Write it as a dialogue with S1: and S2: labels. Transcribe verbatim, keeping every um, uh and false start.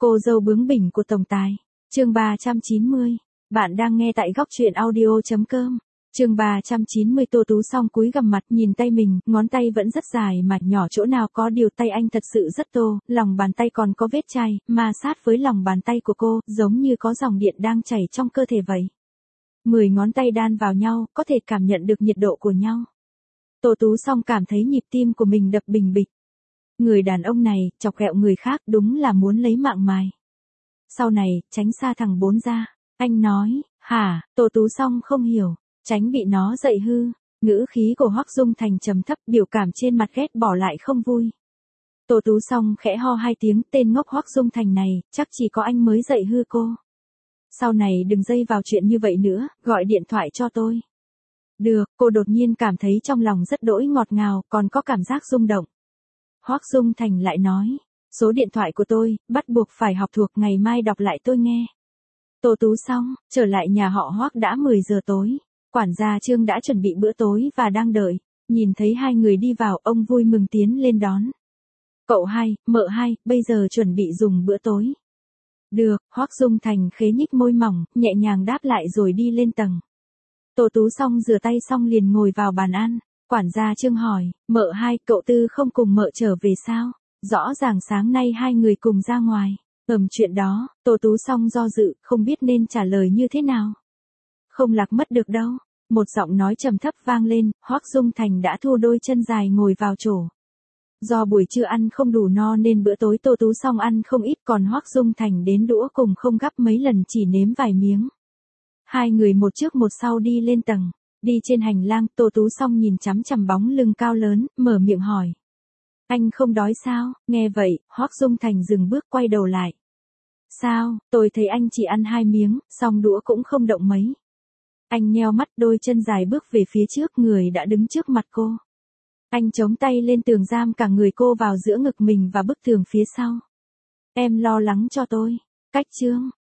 S1: Cô dâu bướng bỉnh của tổng tài. Chương ba trăm chín mươi. Bạn đang nghe tại góc truyện audio chấm com. Chương ba trăm chín mươi. Tô Tú Song cúi gằm mặt nhìn tay mình, ngón tay vẫn rất dài mà nhỏ chỗ nào có điều tay anh thật sự rất tô, lòng bàn tay còn có vết chai, ma sát với lòng bàn tay của cô, giống như có dòng điện đang chảy trong cơ thể vậy. Mười ngón tay đan vào nhau, có thể cảm nhận được nhiệt độ của nhau. Tô Tú Song cảm thấy nhịp tim của mình đập bình bịch. Người đàn ông này, chọc ghẹo người khác đúng là muốn lấy mạng mài. Sau này, tránh xa thằng bốn ra. Anh nói, hả, Tô Tú Song không hiểu, tránh bị nó dạy hư. Ngữ khí của Hoắc Dung Thành trầm thấp, biểu cảm trên mặt ghét bỏ lại không vui. Tô Tú Song khẽ ho hai tiếng, tên ngốc Hoắc Dung Thành này, chắc chỉ có anh mới dạy hư cô. Sau này đừng dây vào chuyện như vậy nữa, gọi điện thoại cho tôi. Được, cô đột nhiên cảm thấy trong lòng rất đỗi ngọt ngào, còn có cảm giác rung động. Hoắc Dung Thành lại nói, số điện thoại của tôi, bắt buộc phải học thuộc, ngày mai đọc lại tôi nghe. Tô Tú Song, trở lại nhà họ Hoắc đã mười giờ tối. Quản gia Trương đã chuẩn bị bữa tối và đang đợi. Nhìn thấy hai người đi vào, ông vui mừng tiến lên đón. Cậu hai, mợ hai, bây giờ chuẩn bị dùng bữa tối. Được, Hoắc Dung Thành khế nhích môi mỏng, nhẹ nhàng đáp lại rồi đi lên tầng. Tô Tú Song rửa tay xong liền ngồi vào bàn ăn. Quản gia Trương hỏi, mợ hai, cậu Tư không cùng mợ trở về sao? Rõ ràng sáng nay hai người cùng ra ngoài. Ừm, chuyện đó, Tô Tú Song do dự, không biết nên trả lời như thế nào. Không lạc mất được đâu. Một giọng nói trầm thấp vang lên, Hoắc Dung Thành đã thu đôi chân dài ngồi vào chỗ. Do buổi trưa ăn không đủ no nên bữa tối Tô Tú Song ăn không ít, còn Hoắc Dung Thành đến đũa cùng không gắp mấy lần, chỉ nếm vài miếng. Hai người một trước một sau đi lên tầng. Đi trên hành lang, Tô Tú Song nhìn chằm chằm bóng lưng cao lớn, mở miệng hỏi. Anh không đói sao? Nghe vậy, Hoắc Dung Thành dừng bước quay đầu lại. Sao, tôi thấy anh chỉ ăn hai miếng, xong đũa cũng không động mấy. Anh nheo mắt, đôi chân dài bước về phía trước, người đã đứng trước mặt cô. Anh chống tay lên tường, giam cả người cô vào giữa ngực mình và bức tường phía sau. Em lo lắng cho tôi. Cách Trương,